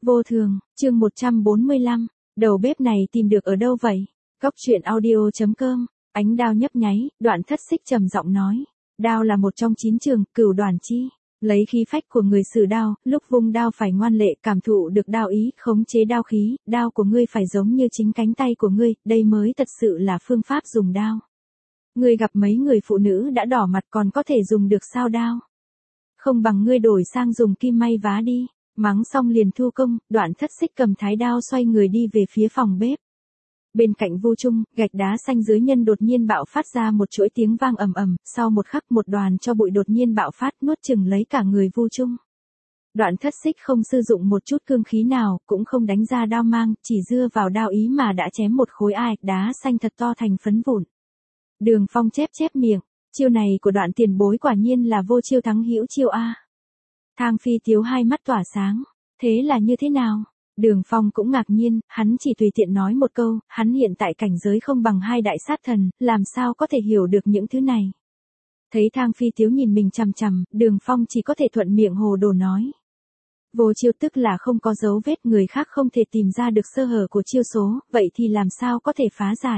Vô thường, chương 145, đầu bếp này tìm được ở đâu vậy? Góc truyện audio.com, ánh đao nhấp nháy, Đoạn Thất Xích trầm giọng nói. Đao là một trong 9 trường, cửu đoản chi. Lấy khí phách của người sử đao, lúc vung đao phải ngoan lệ cảm thụ được đao ý, khống chế đao khí, đao của ngươi phải giống như chính cánh tay của ngươi, đây mới thật sự là phương pháp dùng đao. Ngươi gặp mấy người phụ nữ đã đỏ mặt còn có thể dùng được sao đao? Không bằng ngươi đổi sang dùng kim may vá đi. Mắng xong liền thu công, Đoạn Thất Xích cầm thái đao xoay người đi về phía phòng bếp. Bên cạnh Vu Trung, gạch đá xanh dưới nhân đột nhiên bạo phát ra một chuỗi tiếng vang ầm ầm, sau một khắc một đoàn cho bụi đột nhiên bạo phát nuốt chửng lấy cả người Vu Trung. Đoạn Thất Xích không sử dụng một chút cương khí nào, cũng không đánh ra đao mang, chỉ dưa vào đao ý mà đã chém một khối ai đá xanh thật to thành phấn vụn. Đường Phong chép miệng, chiêu này của Đoạn tiền bối quả nhiên là vô chiêu thắng hữu chiêu a. Thang Phi Tiếu hai mắt tỏa sáng, thế là như thế nào? Đường Phong cũng ngạc nhiên, hắn chỉ tùy tiện nói một câu, hắn hiện tại cảnh giới không bằng hai đại sát thần, làm sao có thể hiểu được những thứ này. Thấy Thang Phi Tiếu nhìn mình chằm chằm, Đường Phong chỉ có thể thuận miệng hồ đồ nói. Vô chiêu tức là không có dấu vết, người khác không thể tìm ra được sơ hở của chiêu số, vậy thì làm sao có thể phá giải.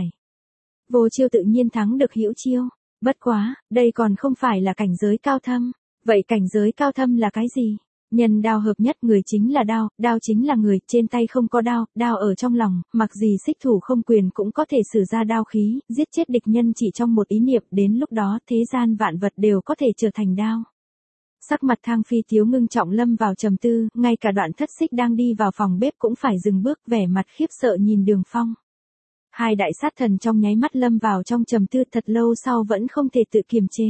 Vô chiêu tự nhiên thắng được hữu chiêu, bất quá, đây còn không phải là cảnh giới cao thâm. Vậy cảnh giới cao thâm là cái gì? Nhân đao hợp nhất, người chính là đao, đao chính là người, trên tay không có đao, đao ở trong lòng, mặc gì xích thủ không quyền cũng có thể sử ra đao khí, giết chết địch nhân chỉ trong một ý niệm, đến lúc đó thế gian vạn vật đều có thể trở thành đao. Sắc mặt Thang Phi Tiếu ngưng trọng lâm vào trầm tư, ngay cả Đoạn Thất Xích đang đi vào phòng bếp cũng phải dừng bước, vẻ mặt khiếp sợ nhìn Đường Phong. Hai đại sát thần trong nháy mắt lâm vào trong trầm tư, thật lâu sau vẫn không thể tự kiềm chế.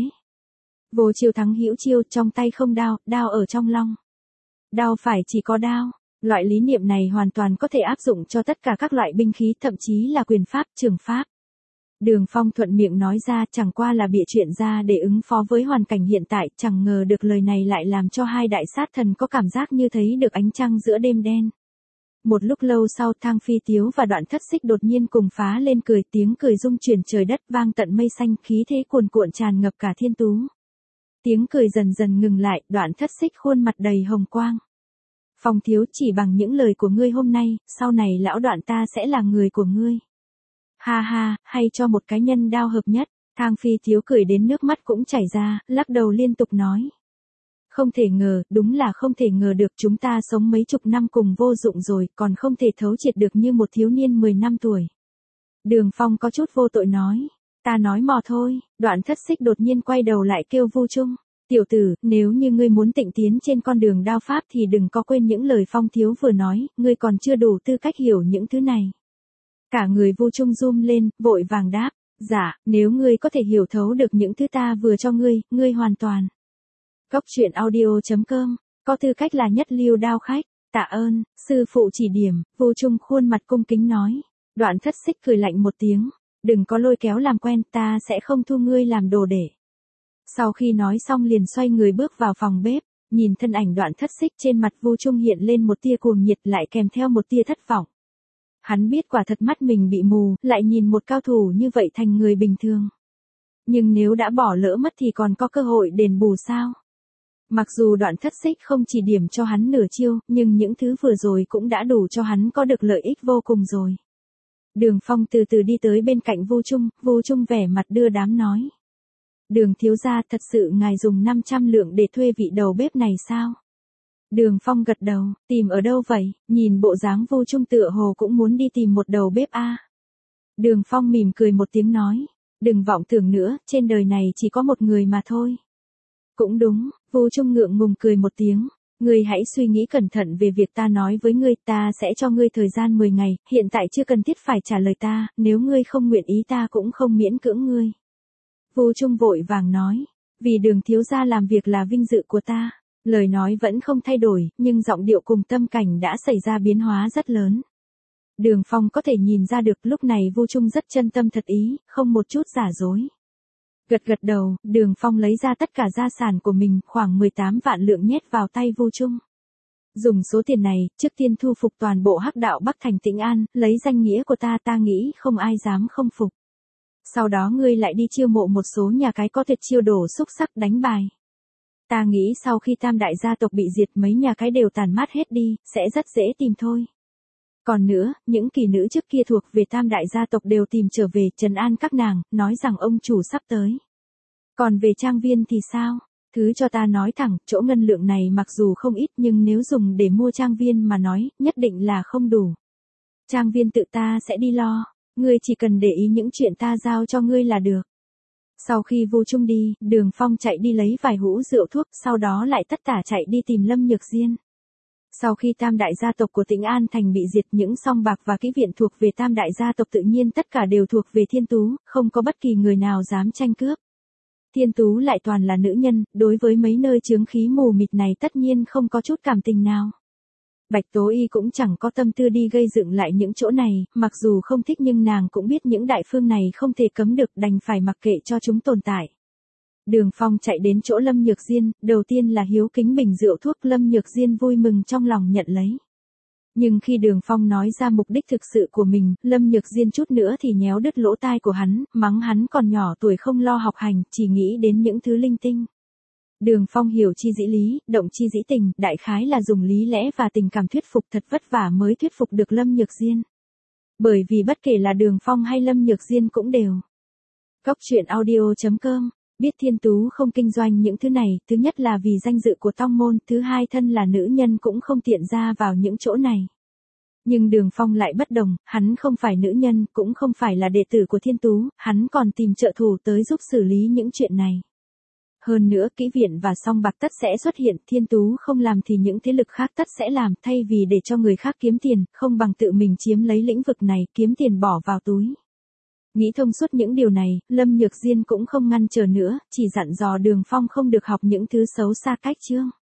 Vô chiêu thắng hữu chiêu, trong tay không đao, đao ở trong lòng. Đao phải chỉ có đao, loại lý niệm này hoàn toàn có thể áp dụng cho tất cả các loại binh khí, thậm chí là quyền pháp, trường pháp. Đường Phong thuận miệng nói ra, chẳng qua là bịa chuyện ra để ứng phó với hoàn cảnh hiện tại, chẳng ngờ được lời này lại làm cho hai đại sát thần có cảm giác như thấy được ánh trăng giữa đêm đen. Một lúc lâu sau, Thang Phi Tiếu và Đoạn Thất Xích đột nhiên cùng phá lên cười, tiếng cười rung chuyển trời đất, vang tận mây xanh, khí thế cuồn cuộn tràn ngập cả thiên tú. Tiếng cười dần dần ngừng lại, Đoạn Thất Xích khuôn mặt đầy hồng quang. Phong thiếu, chỉ bằng những lời của ngươi hôm nay, sau này lão Đoạn ta sẽ là người của ngươi. Ha ha, hay cho một cái nhân đao hợp nhất. Thang Phi Tiếu cười đến nước mắt cũng chảy ra, lắc đầu liên tục nói. Không thể ngờ, đúng là không thể ngờ được, chúng ta sống mấy chục năm cùng vô dụng rồi, còn không thể thấu triệt được như một thiếu niên 10 năm tuổi. Đường Phong có chút vô tội nói. Ta nói mò thôi. Đoạn Thất Xích đột nhiên quay đầu lại kêu Vu Trung. Tiểu tử, nếu như ngươi muốn tịnh tiến trên con đường đao pháp thì đừng có quên những lời Phong thiếu vừa nói, ngươi còn chưa đủ tư cách hiểu những thứ này. Cả người Vu Trung run lên, vội vàng đáp. Dạ, nếu ngươi có thể hiểu thấu được những thứ ta vừa cho ngươi, ngươi hoàn toàn. Góc truyện audio.com, có tư cách là nhất lưu đao khách. Tạ ơn, sư phụ chỉ điểm. Vu Trung khuôn mặt cung kính nói. Đoạn Thất Xích cười lạnh một tiếng. Đừng có lôi kéo làm quen, ta sẽ không thu ngươi làm đồ để. Sau khi nói xong liền xoay người bước vào phòng bếp, nhìn thân ảnh Đoạn Thất Xích, trên mặt Vu Trung hiện lên một tia cuồng nhiệt lại kèm theo một tia thất vọng. Hắn biết quả thật mắt mình bị mù, lại nhìn một cao thủ như vậy thành người bình thường. Nhưng nếu đã bỏ lỡ mất thì còn có cơ hội đền bù sao? Mặc dù Đoạn Thất Xích không chỉ điểm cho hắn nửa chiêu, nhưng những thứ vừa rồi cũng đã đủ cho hắn có được lợi ích vô cùng rồi. Đường Phong từ từ đi tới bên cạnh Vu Trung vẻ mặt đưa đám nói. Đường thiếu gia, thật sự ngài dùng 500 lượng để thuê vị đầu bếp này sao? Đường Phong gật đầu, tìm ở đâu vậy, nhìn bộ dáng Vu Trung tựa hồ cũng muốn đi tìm một đầu bếp a. Đường Phong mỉm cười một tiếng nói, đừng vọng tưởng nữa, trên đời này chỉ có một người mà thôi. Cũng đúng, Vu Trung ngượng ngùng cười một tiếng. Ngươi hãy suy nghĩ cẩn thận về việc ta nói với ngươi, ta sẽ cho ngươi thời gian 10 ngày, hiện tại chưa cần thiết phải trả lời ta, nếu ngươi không nguyện ý ta cũng không miễn cưỡng ngươi. Vu Trung vội vàng nói, vì Đường thiếu gia làm việc là vinh dự của ta. Lời nói vẫn không thay đổi, nhưng giọng điệu cùng tâm cảnh đã xảy ra biến hóa rất lớn. Đường Phong có thể nhìn ra được lúc này Vu Trung rất chân tâm thật ý, không một chút giả dối. Gật đầu, Đường Phong lấy ra tất cả gia sản của mình, khoảng 18 vạn lượng nhét vào tay Vu Trung. Dùng số tiền này, trước tiên thu phục toàn bộ Hắc đạo Bắc thành Tĩnh An, lấy danh nghĩa của ta nghĩ không ai dám không phục. Sau đó ngươi lại đi chiêu mộ một số nhà cái có thể chiêu đồ xúc sắc đánh bài. Ta nghĩ sau khi tam đại gia tộc bị diệt mấy nhà cái đều tàn mát hết đi, sẽ rất dễ tìm thôi. Còn nữa, những kỳ nữ trước kia thuộc về tam đại gia tộc đều tìm trở về trấn an các nàng, nói rằng ông chủ sắp tới. Còn về trang viên thì sao? Thứ cho ta nói thẳng, chỗ ngân lượng này mặc dù không ít nhưng nếu dùng để mua trang viên mà nói, nhất định là không đủ. Trang viên tự ta sẽ đi lo, ngươi chỉ cần để ý những chuyện ta giao cho ngươi là được. Sau khi Vu Trung đi, Đường Phong chạy đi lấy vài hũ rượu thuốc, sau đó lại tất tả chạy đi tìm Lâm Nhược Diên. Sau khi tam đại gia tộc của Tĩnh An Thành bị diệt, những song bạc và kỹ viện thuộc về tam đại gia tộc tự nhiên tất cả đều thuộc về Thiên Tú, không có bất kỳ người nào dám tranh cướp. Thiên Tú lại toàn là nữ nhân, đối với mấy nơi chướng khí mù mịt này tất nhiên không có chút cảm tình nào. Bạch Tố Y cũng chẳng có tâm tư đi gây dựng lại những chỗ này, mặc dù không thích nhưng nàng cũng biết những đại phương này không thể cấm được, đành phải mặc kệ cho chúng tồn tại. Đường Phong chạy đến chỗ Lâm Nhược Diên, đầu tiên là hiếu kính bình rượu thuốc, Lâm Nhược Diên vui mừng trong lòng nhận lấy. Nhưng khi Đường Phong nói ra mục đích thực sự của mình, Lâm Nhược Diên chút nữa thì nhéo đứt lỗ tai của hắn, mắng hắn còn nhỏ tuổi không lo học hành, chỉ nghĩ đến những thứ linh tinh. Đường Phong hiểu chi dĩ lý, động chi dĩ tình, đại khái là dùng lý lẽ và tình cảm thuyết phục, thật vất vả mới thuyết phục được Lâm Nhược Diên. Bởi vì bất kể là Đường Phong hay Lâm Nhược Diên cũng đều. Goctruyện audio.com Biết Thiên Tú không kinh doanh những thứ này, thứ nhất là vì danh dự của tông môn, thứ hai thân là nữ nhân cũng không tiện ra vào những chỗ này. Nhưng Đường Phong lại bất đồng, hắn không phải nữ nhân, cũng không phải là đệ tử của Thiên Tú, hắn còn tìm trợ thủ tới giúp xử lý những chuyện này. Hơn nữa kỹ viện và song bạc tất sẽ xuất hiện, Thiên Tú không làm thì những thế lực khác tất sẽ làm, thay vì để cho người khác kiếm tiền, không bằng tự mình chiếm lấy lĩnh vực này, kiếm tiền bỏ vào túi. Nghĩ thông suốt những điều này, Lâm Nhược Diên cũng không ngăn trở nữa, chỉ dặn dò Đường Phong không được học những thứ xấu xa cách chương.